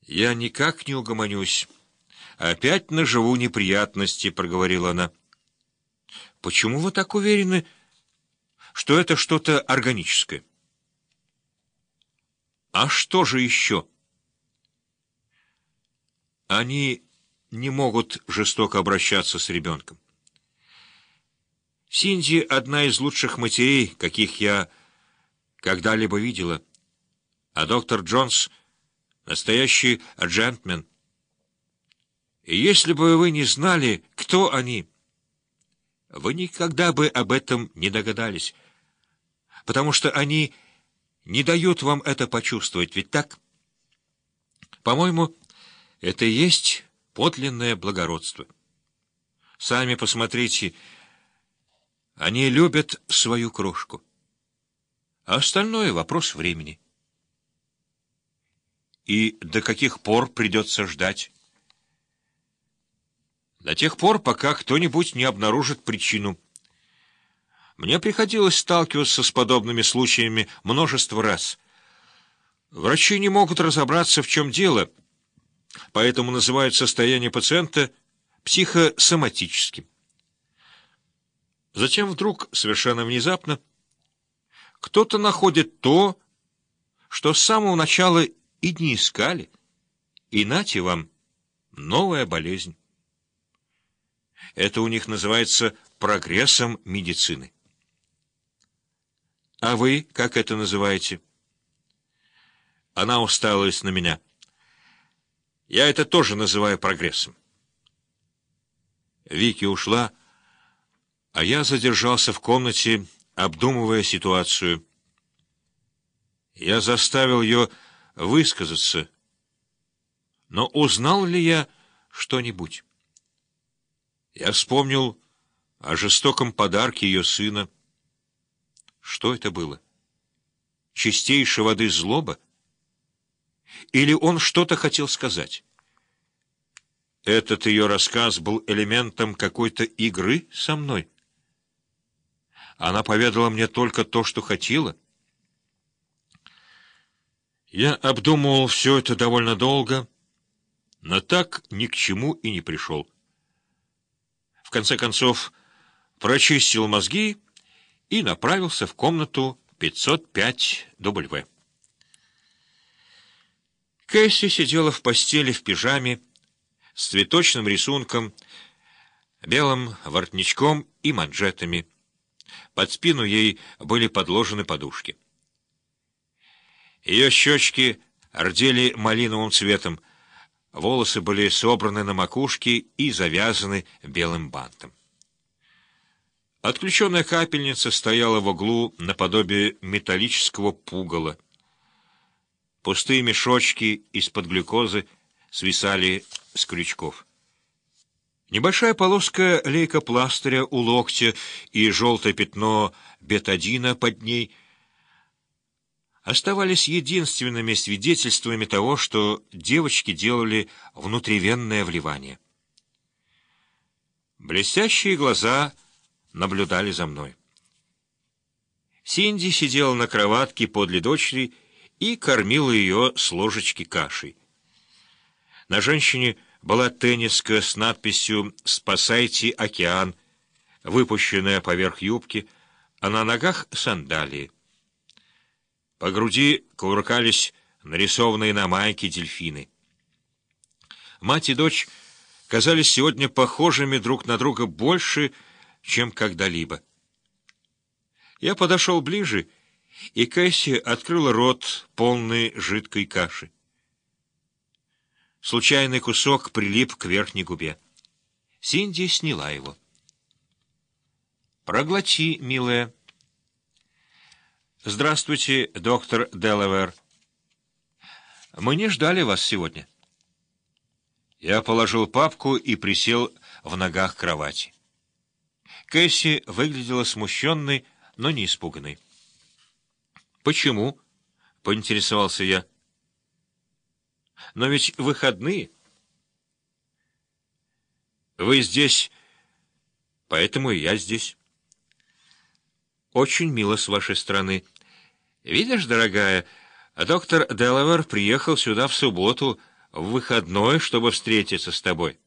«Я никак не угомонюсь. Опять наживу неприятности», — проговорила она. «Почему вы так уверены, что это что-то органическое?» «А что же еще?» «Они не могут жестоко обращаться с ребенком. Синди — одна из лучших матерей, каких я когда-либо видела, а доктор Джонс — настоящий джентльмен. И если бы вы не знали, кто они, вы никогда бы об этом не догадались, потому что они не дают вам это почувствовать, ведь так? По-моему, это и есть подлинное благородство. Сами посмотрите, они любят свою крошку, а остальное — вопрос времени. И до каких пор придется ждать? До тех пор, пока кто-нибудь не обнаружит причину. Мне приходилось сталкиваться с подобными случаями множество раз. Врачи не могут разобраться, в чем дело, поэтому называют состояние пациента психосоматическим. Затем вдруг, совершенно внезапно, кто-то находит то, что с самого начала и не искали, и нате вам новая болезнь. Это у них называется прогрессом медицины. А вы как это называете? Она уставилась на меня. Я это тоже называю прогрессом. Вики ушла, а я задержался в комнате, обдумывая ситуацию. Я заставил ее высказаться, но узнал ли я что-нибудь? Я вспомнил о жестоком подарке ее сына. Что это было? Чистейшей воды злоба? Или он что-то хотел сказать? Этот ее рассказ был элементом какой-то игры со мной. Она поведала мне только то, что хотела. Я обдумывал все это довольно долго, но так ни к чему и не пришел. В конце концов, прочистил мозги и направился в комнату 505W. Кэсси сидела в постели в пижаме с цветочным рисунком, белым воротничком и манжетами. Под спину ей были подложены подушки. Ее щечки рдели малиновым цветом, волосы были собраны на макушке и завязаны белым бантом. Отключенная капельница стояла в углу наподобие металлического пугала. Пустые мешочки из-под глюкозы свисали с крючков. Небольшая полоска лейкопластыря у локтя и желтое пятно бетадина под ней оставались единственными свидетельствами того, что девочки делали внутривенное вливание. Блестящие глаза наблюдали за мной. Синди сидела на кроватке подле дочери и кормила ее с ложечки кашей. На женщине была тенниска с надписью «Спасайте океан», выпущенная поверх юбки, а на ногах сандалии. По груди кувыркались нарисованные на майке дельфины. Мать и дочь казались сегодня похожими друг на друга больше, чем когда-либо. Я подошел ближе, и Кэсси открыла рот, полный жидкой каши. Случайный кусок прилип к верхней губе. Синди сняла его. «Проглоти, милая». «Здравствуйте, доктор Делавер. Мы не ждали вас сегодня». Я положил папку и присел в ногах кровати. Кэсси выглядела смущенной, но не испуганной. «Почему?» — поинтересовался я. «Но ведь выходные». «Вы здесь, поэтому и я здесь». «Очень мило с вашей стороны. Видишь, дорогая, доктор Делавер приехал сюда в субботу, в выходной, чтобы встретиться с тобой.